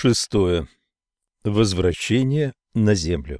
Шестое. Возвращение на землю.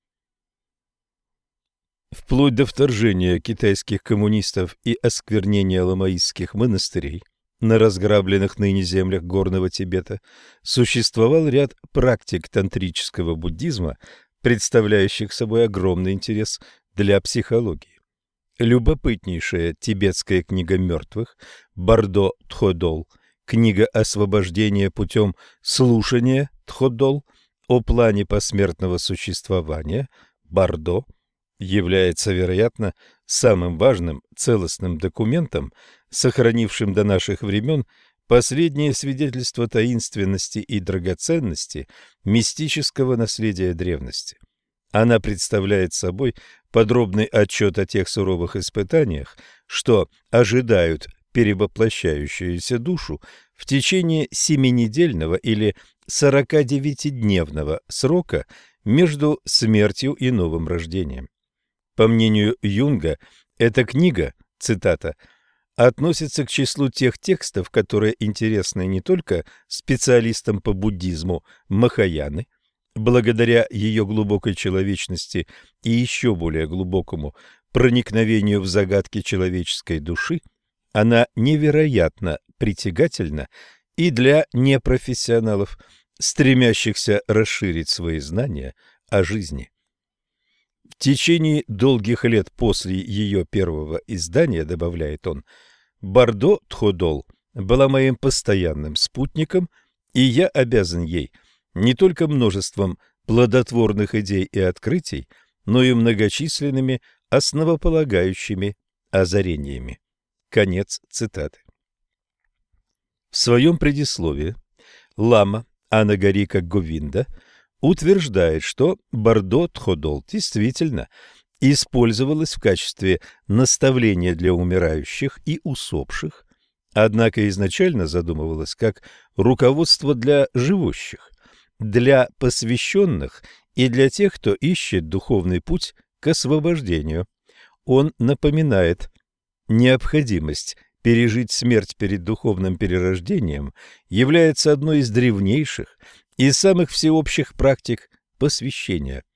Вплоть до вторжения китайских коммунистов и осквернения ламаистских монастырей на разграбленных ныне землях Горного Тибета существовал ряд практик тантрического буддизма, представляющих собой огромный интерес для психологии. Любопытнейшая тибетская книга мертвых Бардо Тходол, книга освобождения путем слушания Тходол о плане посмертного существования Бардо является, вероятно, самым важным целостным документом, сохранившим до наших времен последнее свидетельство таинственности и драгоценности мистического наследия древности. Она представляет собой подробный отчет о тех суровых испытаниях, что ожидают перевоплощающуюся душу в течение 7-недельного или 49-дневного срока между смертью и новым рождением. По мнению Юнга, эта книга, цитата, относится к числу тех текстов, которые интересны не только специалистам по буддизму Махаяны, благодаря ее глубокой человечности и еще более глубокому проникновению в загадки человеческой души, она невероятно притягательна и для непрофессионалов, стремящихся расширить свои знания о жизни. В течение долгих лет после ее первого издания, добавляет он, Бардо Тходол была моим постоянным спутником, и я обязан ей не только множеством плодотворных идей и открытий, но и многочисленными основополагающими озарениями. Конец цитаты. В своем предисловии лама Анагарика Говинда утверждает, что Бардо Тходол действительно использовалась в качестве наставления для умирающих и усопших, однако изначально задумывалась как руководство для живущих, для посвященных и для тех, кто ищет духовный путь к освобождению. Он напоминает: необходимость пережить смерть перед духовным перерождением является одной из древнейших и самых всеобщих практик посвящения.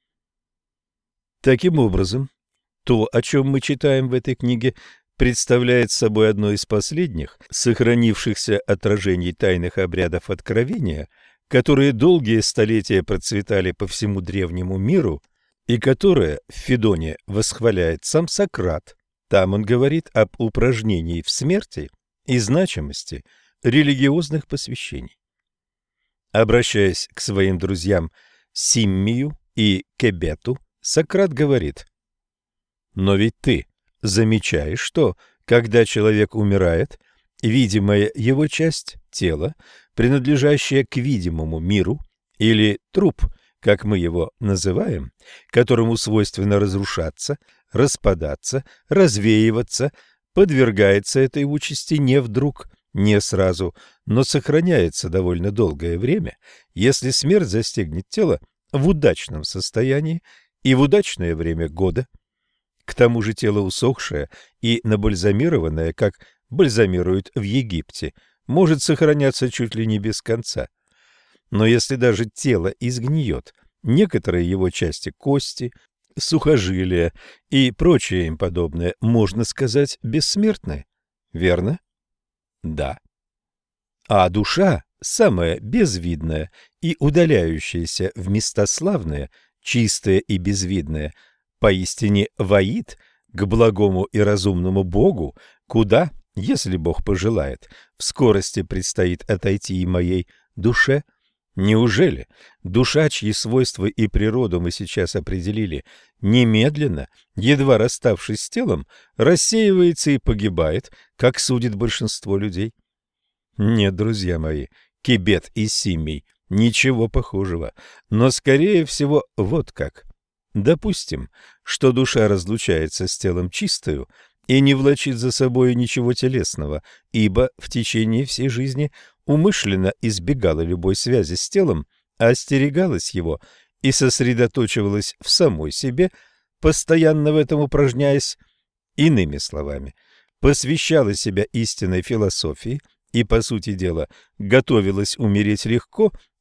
Таким образом, то, о чем мы читаем в этой книге, представляет собой одно из последних сохранившихся отражений тайных обрядов откровения, которые долгие столетия процветали по всему древнему миру и которые в Федоне восхваляет сам Сократ. Там он говорит об упражнении в смерти и значимости религиозных посвящений. Обращаясь к своим друзьям Симмию и Кебету, Сократ говорит: «Но ведь ты замечаешь, что, когда человек умирает, видимая его часть тела, принадлежащая к видимому миру, или труп, как мы его называем, которому свойственно разрушаться, распадаться, развеиваться, подвергается этой участи не вдруг, не сразу, но сохраняется довольно долгое время, если смерть застигнет тело в удачном состоянии и в удачное время года. К тому же тело усохшее и набальзамированное, как бальзамируют в Египте, может сохраняться чуть ли не без конца. Но если даже тело изгниет, некоторые его части, кости, сухожилия и прочее им подобное, можно сказать, бессмертны. Верно? Да. А душа, самая безвидная и удаляющаяся в места славные, чистая и безвидная, поистине воит к благому и разумному Богу, куда, если Бог пожелает, в скорости предстоит отойти и моей душе. Неужели душа, чьи свойства и природу мы сейчас определили, немедленно, едва расставшись с телом, рассеивается и погибает, как судит большинство людей? Нет, друзья мои, Кебет и Симмий, ничего похожего, но, скорее всего, вот как. Допустим, что душа разлучается с телом чистою и не влачит за собой ничего телесного, ибо в течение всей жизни умышленно избегала любой связи с телом, остерегалась его и сосредоточивалась в самой себе, постоянно в этом упражняясь. Иными словами, посвящала себя истинной философии и, по сути дела, готовилась умереть легко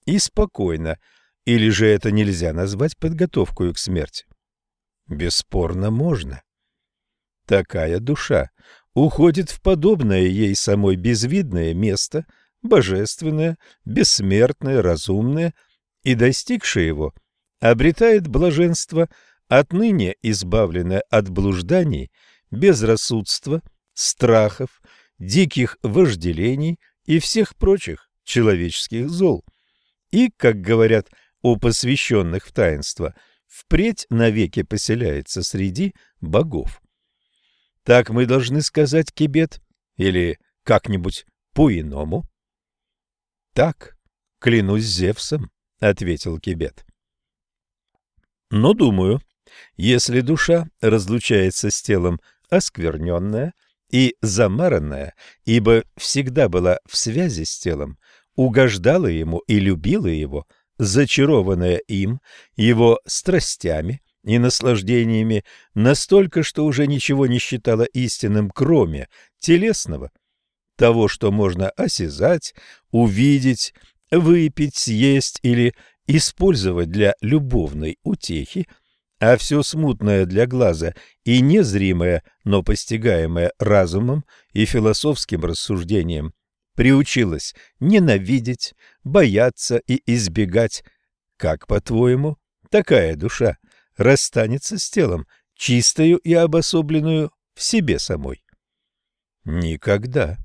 и спокойно, или же это нельзя назвать подготовкой к смерти? Бесспорно, можно. Такая душа уходит в подобное ей самой безвидное место, божественное, бессмертное, разумное, и, достигшая его, обретает блаженство, отныне избавленное от блужданий, безрассудства, страхов, диких вожделений и всех прочих человеческих зол. И, как говорят о посвященных в таинство, впредь навеки поселяется среди богов. Так мы должны сказать, Кибет, или как-нибудь по-иному? Так, клянусь Зевсом, ответил Кибет. Но думаю, если душа разлучается с телом оскверненная и замаранная, ибо всегда была в связи с телом, угождала ему и любила его, зачарованная им, его страстями и наслаждениями, настолько, что уже ничего не считала истинным, кроме телесного, того, что можно осязать, увидеть, выпить, съесть или использовать для любовной утехи, а все смутное для глаза и незримое, но постигаемое разумом и философским рассуждением, приучилась ненавидеть, бояться и избегать. Как, по-твоему, такая душа расстанется с телом, чистою и обособленную в себе самой? Никогда.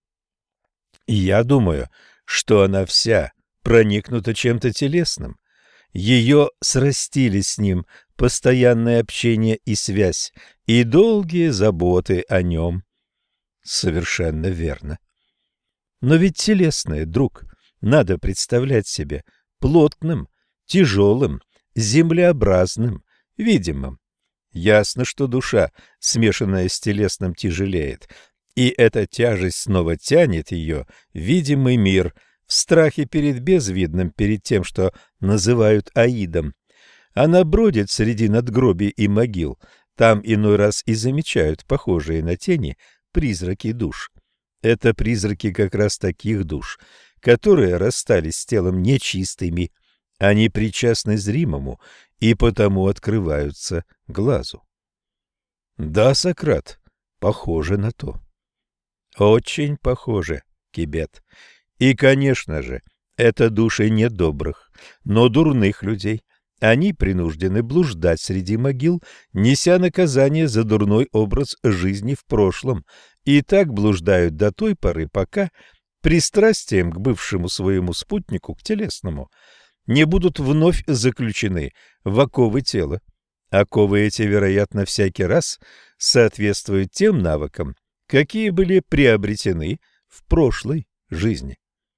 Я думаю, что она вся проникнута чем-то телесным. Ее срастили с ним постоянное общение и связь, и долгие заботы о нем. Совершенно верно. Но ведь телесное, друг, надо представлять себе плотным, тяжелым, землеобразным, видимым. Ясно, что душа, смешанная с телесным, тяжелеет, и эта тяжесть снова тянет ее в видимый мир, в страхе перед безвидным, перед тем, что называют Аидом. Она бродит среди надгробий и могил, там иной раз и замечают похожие на тени призраки душ. Это призраки как раз таких душ, которые расстались с телом нечистыми, они причастны зримому и потому открываются глазу. Да, Сократ, похоже на то. Очень похоже, Кибет. И, конечно же, это души не добрых, но дурных людей. Они принуждены блуждать среди могил, неся наказание за дурной образ жизни в прошлом, и так блуждают до той поры, пока пристрастием к бывшему своему спутнику, к телесному, не будут вновь заключены в оковы тела. Оковы эти, вероятно, всякий раз соответствуют тем навыкам, какие были приобретены в прошлой жизни.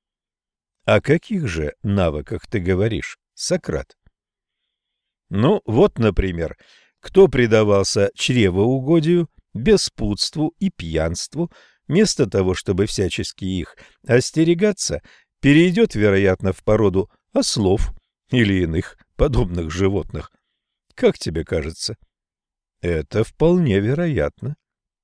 О каких же навыках ты говоришь, Сократ? Ну, вот, например, кто предавался чревоугодию, беспутству и пьянству, вместо того, чтобы всячески их остерегаться, перейдет, вероятно, в породу ослов или иных подобных животных. Как тебе кажется? Это вполне вероятно.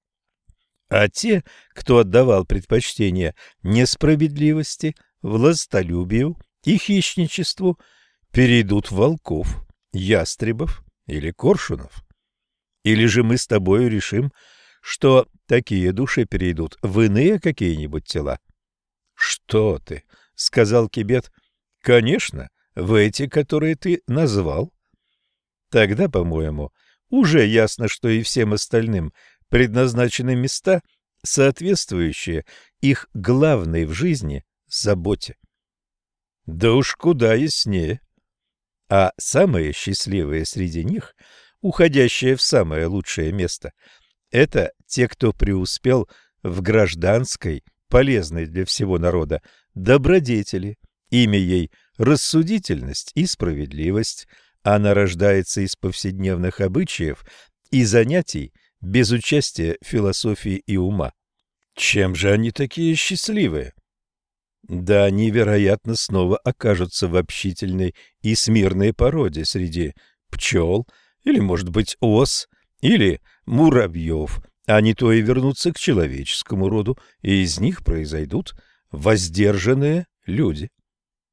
А те, кто отдавал предпочтение несправедливости, властолюбию и хищничеству, перейдут в волков, ястребов или коршунов. Или же мы с тобою решим, что такие души перейдут в иные какие-нибудь тела? — Что ты? — сказал Кибет. — Конечно, в эти, которые ты назвал. Тогда, по-моему, уже ясно, что и всем остальным предназначены места, соответствующие их главной в жизни заботе. Да уж куда яснее. А самые счастливые среди них, уходящие в самое лучшее место, это те, кто преуспел в гражданской, полезной для всего народа, добродетели. Имя ей рассудительность и справедливость. Она рождается из повседневных обычаев и занятий без участия философии и ума. Чем же они такие счастливые? Да они, вероятно, снова окажутся в общительной и смирной породе среди пчел, или, может быть, ос, или муравьев, а не то и вернутся к человеческому роду, и из них произойдут воздержанные люди.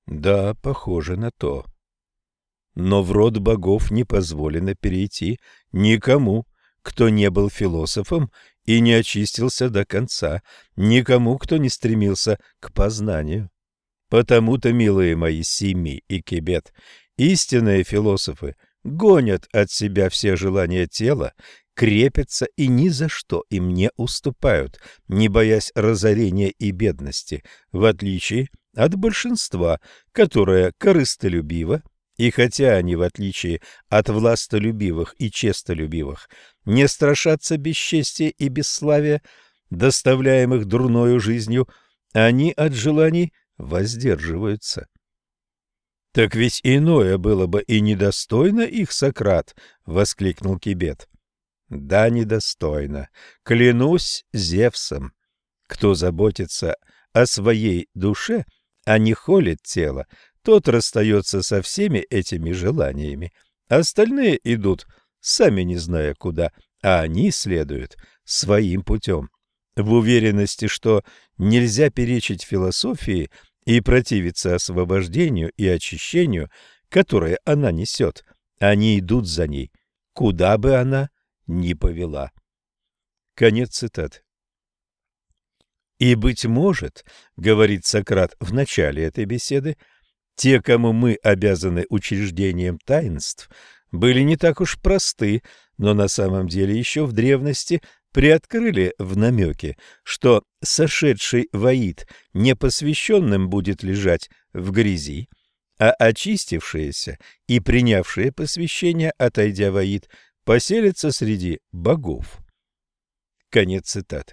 Да, похоже на то. Но в род богов не позволено перейти никому, кто не был философом и не очистился до конца, никому, кто не стремился к познанию. Потому-то, милые мои Сими и Кебет, истинные философы гонят от себя все желания тела, крепятся и ни за что им не уступают, не боясь разорения и бедности, в отличие от большинства, которое корыстолюбиво, и хотя они, в отличие от властолюбивых и честолюбивых, не страшатся бесчестия и бесславия, доставляемых дурною жизнью, они от желаний воздерживаются. — Так ведь иное было бы и недостойно их, Сократ! — воскликнул Кибет. — Да, недостойно. Клянусь Зевсом. Кто заботится о своей душе, а не холит тело, тот расстается со всеми этими желаниями. Остальные идут, сами не зная куда, а они следуют своим путем. В уверенности, что нельзя перечить философии и противиться освобождению и очищению, которое она несет, они идут за ней, куда бы она ни повела. Конец цитаты. И, быть может, говорит Сократ в начале этой беседы, те, кому мы обязаны учреждением таинств, были не так уж просты, но на самом деле еще в древности приоткрыли в намеке, что сошедший воид непосвященным будет лежать в грязи, а очистившиеся и принявшие посвящение, отойдя воид, поселятся среди богов. Конец цитаты.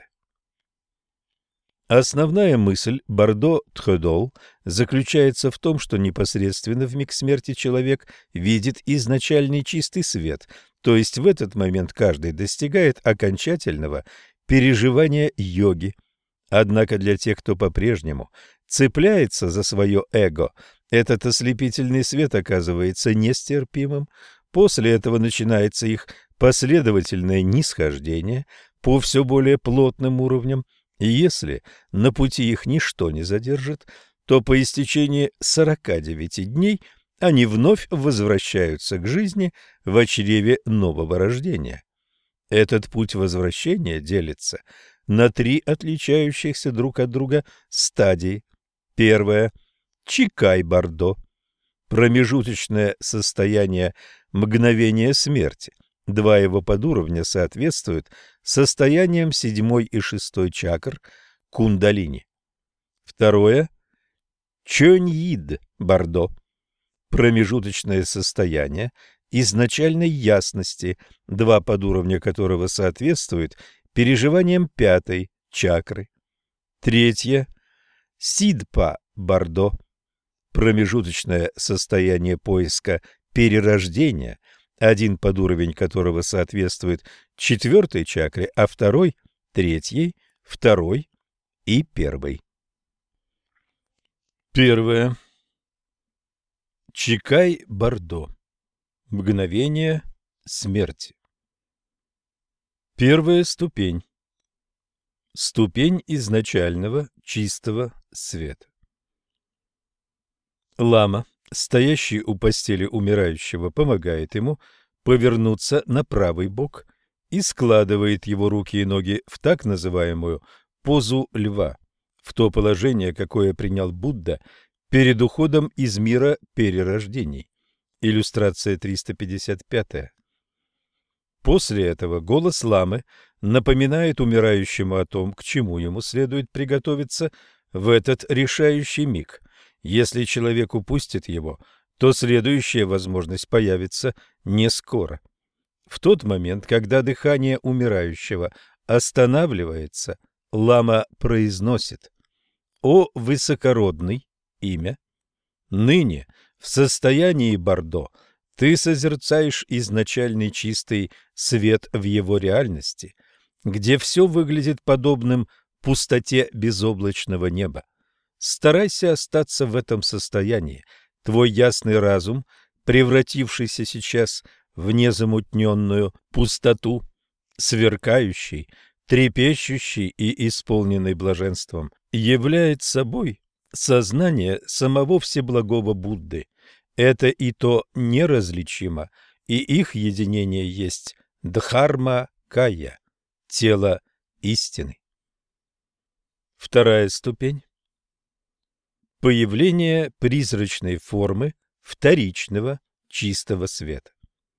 Основная мысль Бардо-Тредол заключается в том, что непосредственно в миг смерти человек видит изначальный чистый свет, то есть в этот момент каждый достигает окончательного переживания йоги. Однако для тех, кто по-прежнему цепляется за свое эго, этот ослепительный свет оказывается нестерпимым. После этого начинается их последовательное нисхождение по все более плотным уровням. И если на пути их ничто не задержит, то по истечении 49 дней они вновь возвращаются к жизни в чреве нового рождения. Этот путь возвращения делится на 3 отличающихся друг от друга стадии. Первая – Чикай-Бардо, промежуточное состояние мгновения смерти. 2 его подуровня соответствуют состояниям 7 и 6 чакр кундалини. Второе – Чоньид-Бардо, промежуточное состояние изначальной ясности, 2 подуровня которого соответствуют переживаниям 5 чакры. Третье – Сидпа-Бардо, промежуточное состояние поиска перерождения, 1 подуровень которого соответствует 4 чакре, а 2 – 3, 2 и 1. Первое. Чикай-Бардо. Мгновение смерти. Первая ступень. Ступень изначального чистого света. Лама, стоящий у постели умирающего, помогает ему повернуться на правый бок и складывает его руки и ноги в так называемую позу льва, в то положение, какое принял Будда перед уходом из мира перерождений. Иллюстрация 355. После этого голос ламы напоминает умирающему о том, к чему ему следует приготовиться в этот решающий миг. Если человек упустит его, то следующая возможность появится не скоро. В тот момент, когда дыхание умирающего останавливается, лама произносит: «О высокородный, имя! Ныне в состоянии Бардо ты созерцаешь изначальный чистый свет в его реальности, где все выглядит подобным пустоте безоблачного неба. Старайся остаться в этом состоянии. Твой ясный разум, превратившийся сейчас в незамутненную пустоту, сверкающий, трепещущий и исполненный блаженством, являет собой сознание самого Всеблагого Будды. Это и то неразличимо, и их единение есть дхарма-кая, тело истины. Вторая ступень. Появление призрачной формы вторичного чистого света.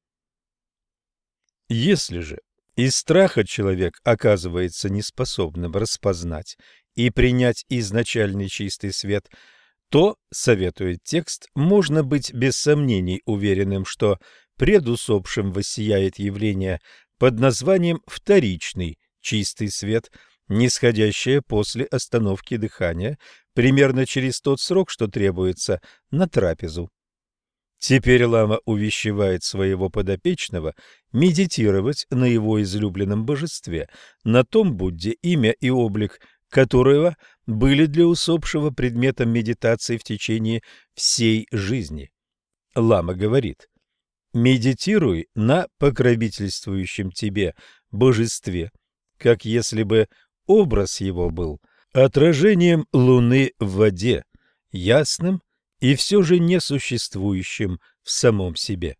Если же из страха человек оказывается неспособным распознать и принять изначальный чистый свет, то, советует текст, можно быть без сомнений уверенным, что пред усопшим воссияет явление под названием вторичный чистый свет, нисходящее после остановки дыхания, примерно через тот срок, что требуется на трапезу. Теперь лама увещевает своего подопечного медитировать на его излюбленном божестве, на том Будде, имя и облик которого были для усопшего предметом медитации в течение всей жизни. Лама говорит: «Медитируй на покровительствующем тебе божестве, как если бы образ его был отражением луны в воде, ясным и все же несуществующим в самом себе».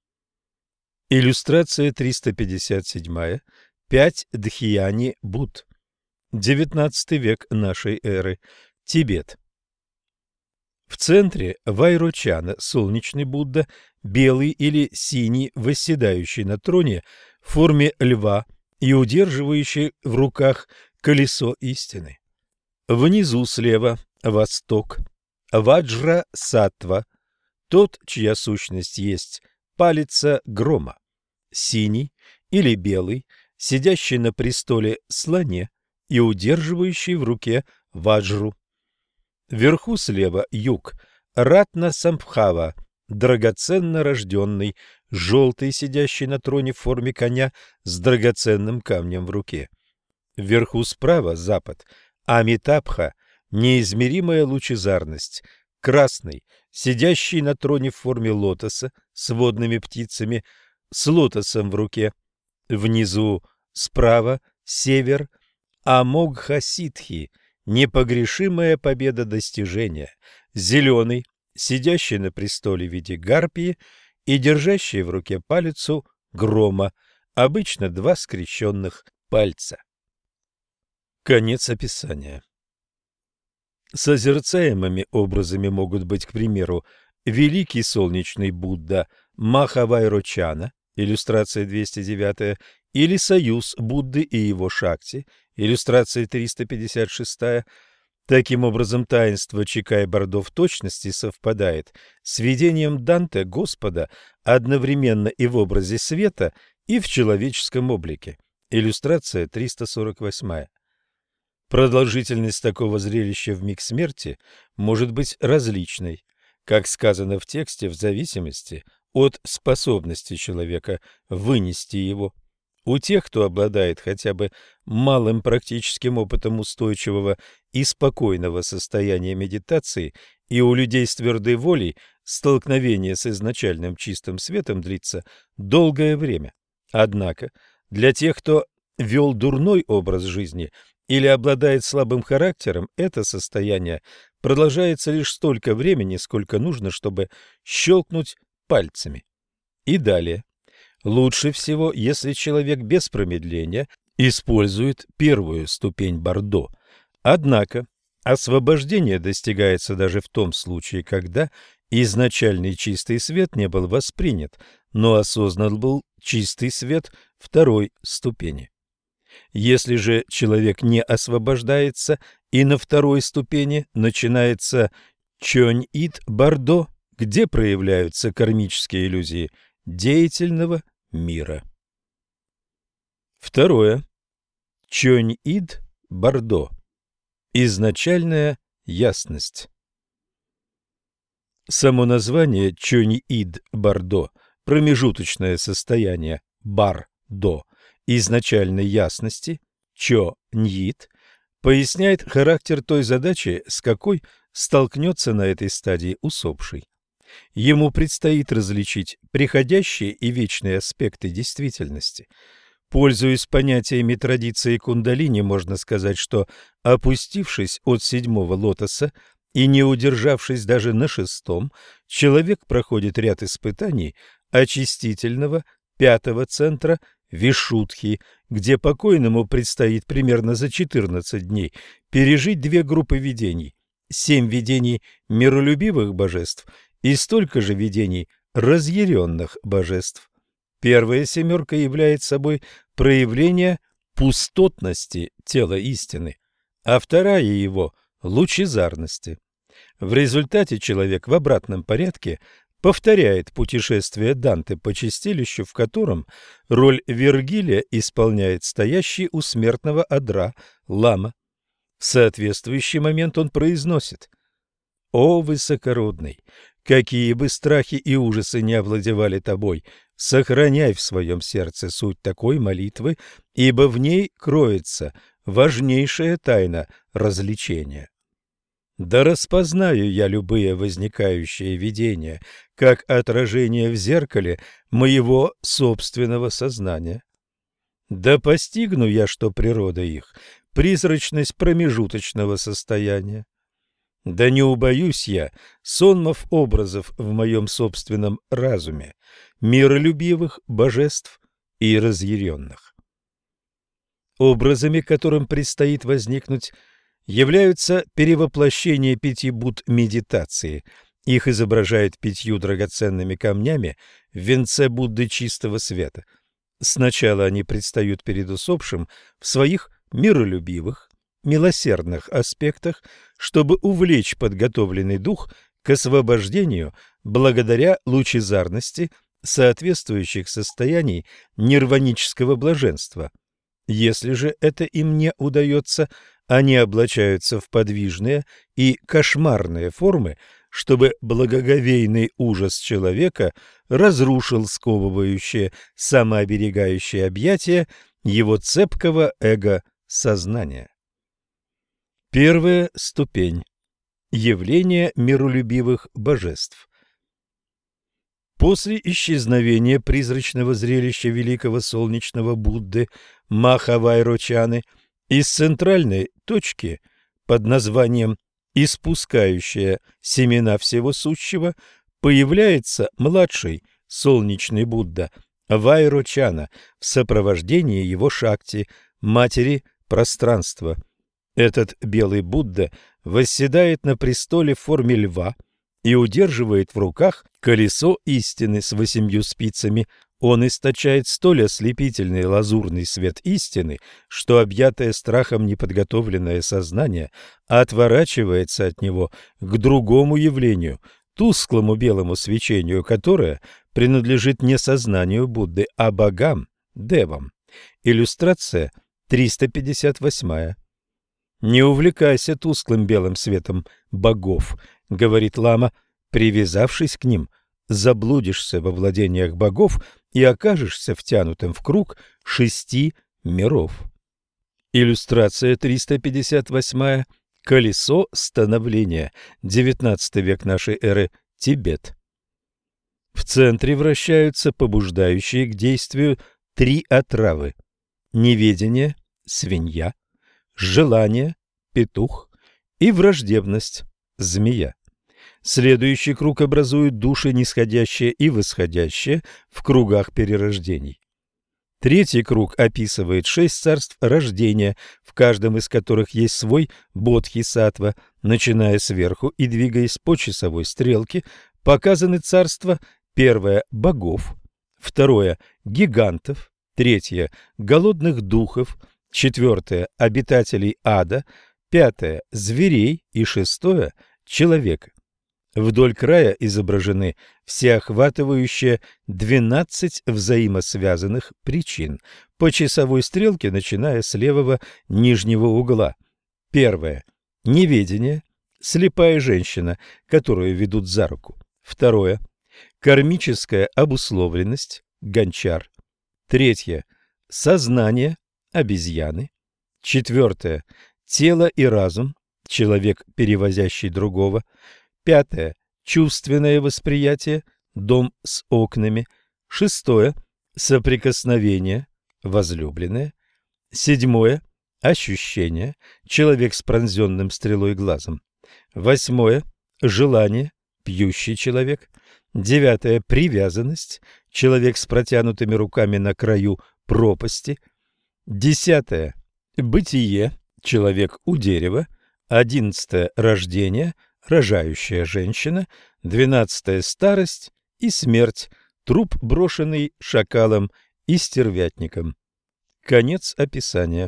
Иллюстрация 357. 5 Дхьяни Будд. 19 век нашей эры. Тибет. В центре Вайрочана солнечный Будда, белый или синий, восседающий на троне в форме льва и удерживающий в руках колесо истины. Внизу слева восток. Ваджра-саттва, тот, чья сущность есть палица грома, синий или белый, сидящий на престоле слоне и удерживающий в руке ваджру. Вверху слева юг, Ратна-самбхава, драгоценно рожденный, желтый, сидящий на троне в форме коня с драгоценным камнем в руке. Вверху справа запад, Амитабха, неизмеримая лучезарность, красный, сидящий на троне в форме лотоса с водными птицами, с лотосом в руке. Внизу справа север, Амогха-ситхи, непогрешимая победа достижения, зеленый, сидящий на престоле в виде гарпии и держащий в руке палицу грома, обычно два скрещенных пальца. Конец описания. Созерцаемыми образами могут быть, к примеру, великий солнечный Будда Махавайрочана, иллюстрация 209, или союз Будды и его Шакти, иллюстрация 356. Таким образом, таинство Чикай-Бардо в точности совпадает с видением Данте Господа одновременно и в образе света, и в человеческом облике, иллюстрация 348. Продолжительность такого зрелища в миг смерти может быть различной, как сказано в тексте, в зависимости от способности человека вынести его. У тех, кто обладает хотя бы малым практическим опытом устойчивого и спокойного состояния медитации, и у людей с твердой волей, столкновение с изначальным чистым светом длится долгое время. Однако для тех, кто вел дурной образ жизни или обладает слабым характером, это состояние продолжается лишь столько времени, сколько нужно, чтобы щелкнуть пальцами. И далее. Лучше всего, если человек без промедления использует первую ступень Бардо. Однако освобождение достигается даже в том случае, когда изначальный чистый свет не был воспринят, но осознан был чистый свет второй ступени. Если же человек не освобождается, и на второй ступени начинается Чонь-Ид Бардо, где проявляются кармические иллюзии деятельного мира. Второе. Чонь-Ид Бардо. Изначальная ясность. Само название Чонь-Ид Бардо, промежуточное состояние Бар-До, изначальной ясности, Чо-Ньит, поясняет характер той задачи, с какой столкнется на этой стадии усопший. Ему предстоит различить приходящие и вечные аспекты действительности. Пользуясь понятиями традиции кундалини, можно сказать, что, опустившись от седьмого лотоса и не удержавшись даже на шестом, человек проходит ряд испытаний очистительного пятого центра Вишудхи, где покойному предстоит примерно за 14 дней пережить две группы видений: 7 видений миролюбивых божеств и столько же видений разъяренных божеств. Первая семерка является собой проявление пустотности тела истины, а вторая его – лучезарности. В результате человек в обратном порядке повторяет путешествие Данте по чистилищу, в котором роль Вергилия исполняет стоящий у смертного одра лама. В соответствующий момент он произносит: «О высокородный, какие бы страхи и ужасы не овладевали тобой, сохраняй в своем сердце суть такой молитвы, ибо в ней кроется важнейшая тайна развлечения. Да распознаю я любые возникающие видения, как отражение в зеркале моего собственного сознания. Да постигну я, что природа их – призрачность промежуточного состояния. Да не убоюсь я сонмов образов в моем собственном разуме, миролюбивых божеств и разъяренных». Образами, которым предстоит возникнуть, являются перевоплощения 5 Будд медитации. Их изображают 5 драгоценными камнями в венце Будды чистого света. Сначала они предстают перед усопшим в своих миролюбивых, милосердных аспектах, чтобы увлечь подготовленный дух к освобождению благодаря лучезарности соответствующих состояний нирванического блаженства. Если же это им не удается, они облачаются в подвижные и кошмарные формы, чтобы благоговейный ужас человека разрушил сковывающее самооберегающее объятие его цепкого эго-сознания. Первая ступень. Явление миролюбивых божеств. После исчезновения призрачного зрелища великого солнечного Будды Махавайрочаны из центральной точки под названием «Испускающая семена всего сущего» появляется младший солнечный Будда Вайрочана в сопровождении его Шакти, матери пространства. Этот белый Будда восседает на престоле в форме льва и удерживает в руках колесо истины с 8 спицами. Он источает столь ослепительный лазурный свет истины, что объятое страхом неподготовленное сознание отворачивается от него к другому явлению, тусклому белому свечению, которое принадлежит не сознанию Будды, а богам, девам. Иллюстрация 358. «Не увлекайся тусклым белым светом богов», — говорит лама, — «привязавшись к ним, заблудишься во владениях богов и окажешься втянутым в круг 6 миров». Иллюстрация 358. Колесо становления. 19 век нашей эры. Тибет. В центре вращаются побуждающие к действию 3 отравы: неведение – свинья, желание – петух и враждебность – змея. Следующий круг образуют души нисходящие и восходящие в кругах перерождений. Третий круг описывает 6 царств рождения, в каждом из которых есть свой бодхисаттва. Начиная сверху и двигаясь по часовой стрелке, показаны царства: первое – богов, второе – гигантов, третье – голодных духов, четвертое – обитателей ада, пятое – зверей и шестое – человека. Вдоль края изображены всеохватывающие 12 взаимосвязанных причин по часовой стрелке, начиная с левого нижнего угла. Первое – неведение, слепая женщина, которую ведут за руку. Второе – кармическая обусловленность, гончар. Третье – сознание, обезьяны. Четвертое – тело и разум, человек, перевозящий другого. Пятое – чувственное восприятие, дом с окнами. Шестое – соприкосновение, возлюбленное. Седьмое – ощущение, человек с пронзенным стрелой глазом. 8. Желание, пьющий человек. 9. Привязанность, человек с протянутыми руками на краю пропасти. 10. Бытие, человек у дерева. 11. Рождение, рожающая женщина. 12. Старость и смерть, труп, брошенный шакалом и стервятником. Конец описания.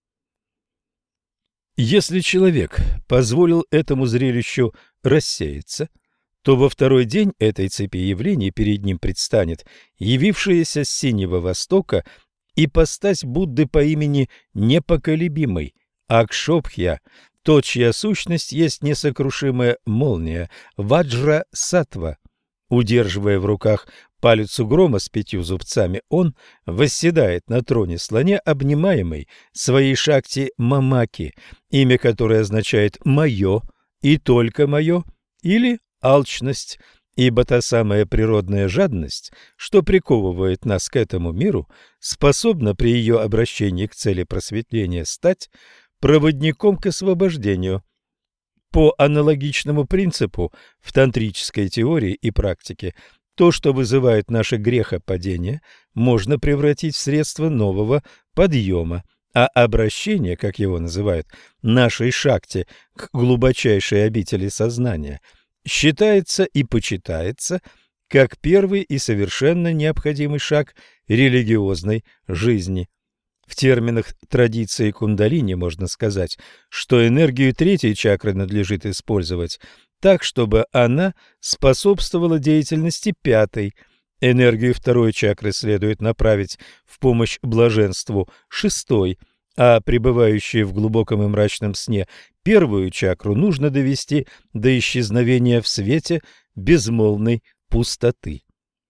Если человек позволил этому зрелищу рассеяться, то во второй день этой цепи явлений перед ним предстанет явившаяся с Синего Востока ипостась Будды по имени Непоколебимый, Акшобхья, тот, чья сущность есть несокрушимая молния, Ваджра-саттва. Удерживая в руках палицу грома с 5 зубцами, он восседает на троне-слоне, обнимаемый своей шакти Мамаки, имя которой означает «моё» и «только моё» или «алчность», ибо та самая природная жадность, что приковывает нас к этому миру, способна при ее обращении к цели просветления стать проводником к освобождению. По аналогичному принципу в тантрической теории и практике то, что вызывает наше грехопадение, можно превратить в средство нового подъема, а обращение, как его называют, нашей шакти к глубочайшей обители сознания, считается и почитается как первый и совершенно необходимый шаг религиозной жизни. В терминах традиции кундалини можно сказать, что энергию третьей чакры надлежит использовать так, чтобы она способствовала деятельности пятой. Энергию второй чакры следует направить в помощь блаженству шестой, а пребывающую в глубоком и мрачном сне первую чакру нужно довести до исчезновения в свете безмолвной пустоты.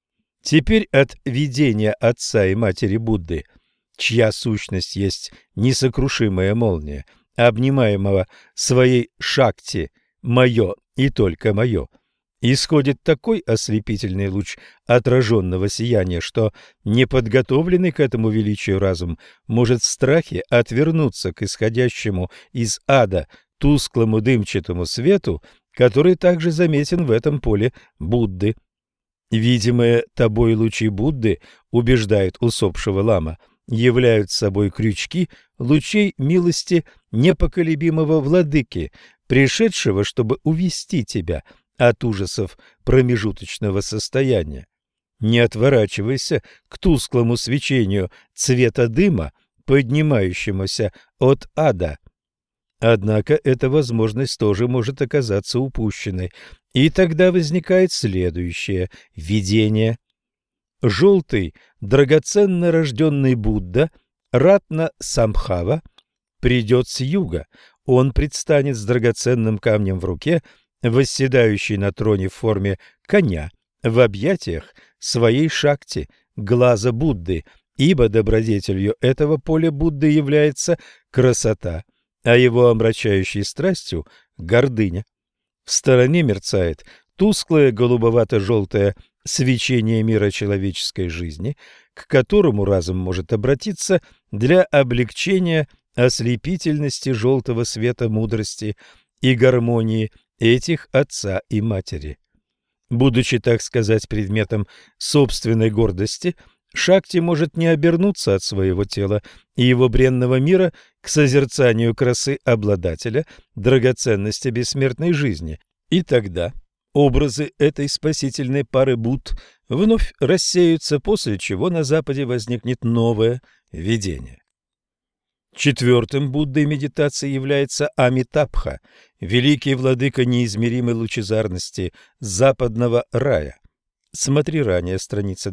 Теперь от видения отца и матери Будды, чья сущность есть несокрушимая молния, обнимаемого своей шакти «моё» и «только моё», исходит такой ослепительный луч отраженного сияния, что неподготовленный к этому величию разум может в страхе отвернуться к исходящему из ада тусклому дымчатому свету, который также заметен в этом поле Будды. Видимые тобой лучи Будды, убеждает усопшего лама, являются собой крючки лучей милости непоколебимого владыки, пришедшего, чтобы увести тебя от ужасов промежуточного состояния. Не отворачивайся к тусклому свечению цвета дыма, поднимающемуся от ада. Однако эта возможность тоже может оказаться упущенной, и тогда возникает следующее видение. Желтый, драгоценно рожденный Будда, Ратна Самбхава, придет с юга. Он предстанет с драгоценным камнем в руке, восседающий на троне в форме коня, в объятиях своей шакти, глаза Будды, ибо добродетелью этого поля Будды является красота, а его омрачающей страстью – гордыня. В стороне мерцает тусклое голубовато-желтое свечение мира человеческой жизни, к которому разум может обратиться для облегчения ослепительности желтого света мудрости и гармонии этих отца и матери. Будучи, так сказать, предметом собственной гордости, Шакти может не обернуться от своего тела и его бренного мира к созерцанию красы обладателя драгоценности бессмертной жизни, и тогда образы этой спасительной пары Будд вновь рассеются, после чего на Западе возникнет новое видение. Четвертым Буддой медитации является Амитабха, великий владыка неизмеримой лучезарности западного рая. Смотри ранее, страница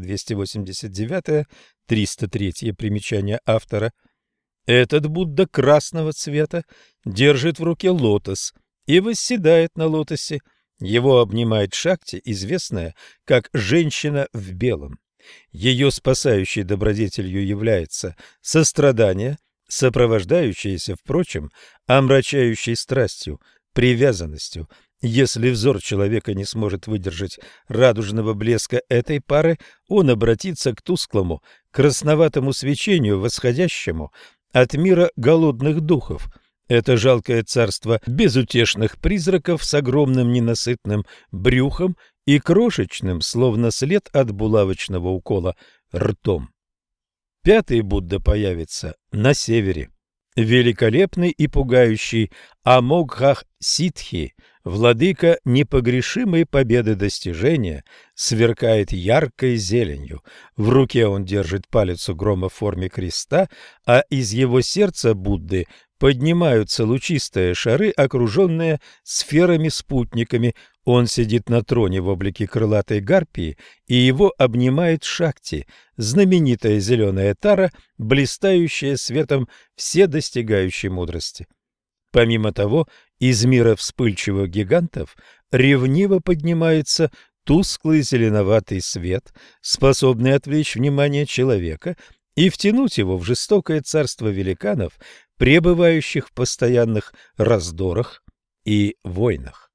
289, 303, примечание автора. Этот Будда красного цвета держит в руке лотос и восседает на лотосе. Его обнимает Шакти, известная как «женщина в белом». Ее спасающей добродетелью является сострадание, сопровождающееся, впрочем, омрачающей страстью, привязанностью. Если взор человека не сможет выдержать радужного блеска этой пары, он обратится к тусклому, красноватому свечению, восходящему от мира голодных духов. Это жалкое царство безутешных призраков с огромным ненасытным брюхом и крошечным, словно след от булавочного укола, ртом. Пятый Будда появится на севере. Великолепный и пугающий Амогха-ситхи, владыка непогрешимой победы достижения, сверкает яркой зеленью. В руке он держит палец у грома в форме креста, а из его сердца Будды поднимаются лучистые шары, окруженные сферами-спутниками. Он сидит на троне в облике крылатой гарпии, и его обнимает Шакти, знаменитая зеленая тара, блистающая светом вседостигающей мудрости. Помимо того, из мира вспыльчивых гигантов ревниво поднимается тусклый зеленоватый свет, способный отвлечь внимание человека и втянуть его в жестокое царство великанов, пребывающих в постоянных раздорах и войнах.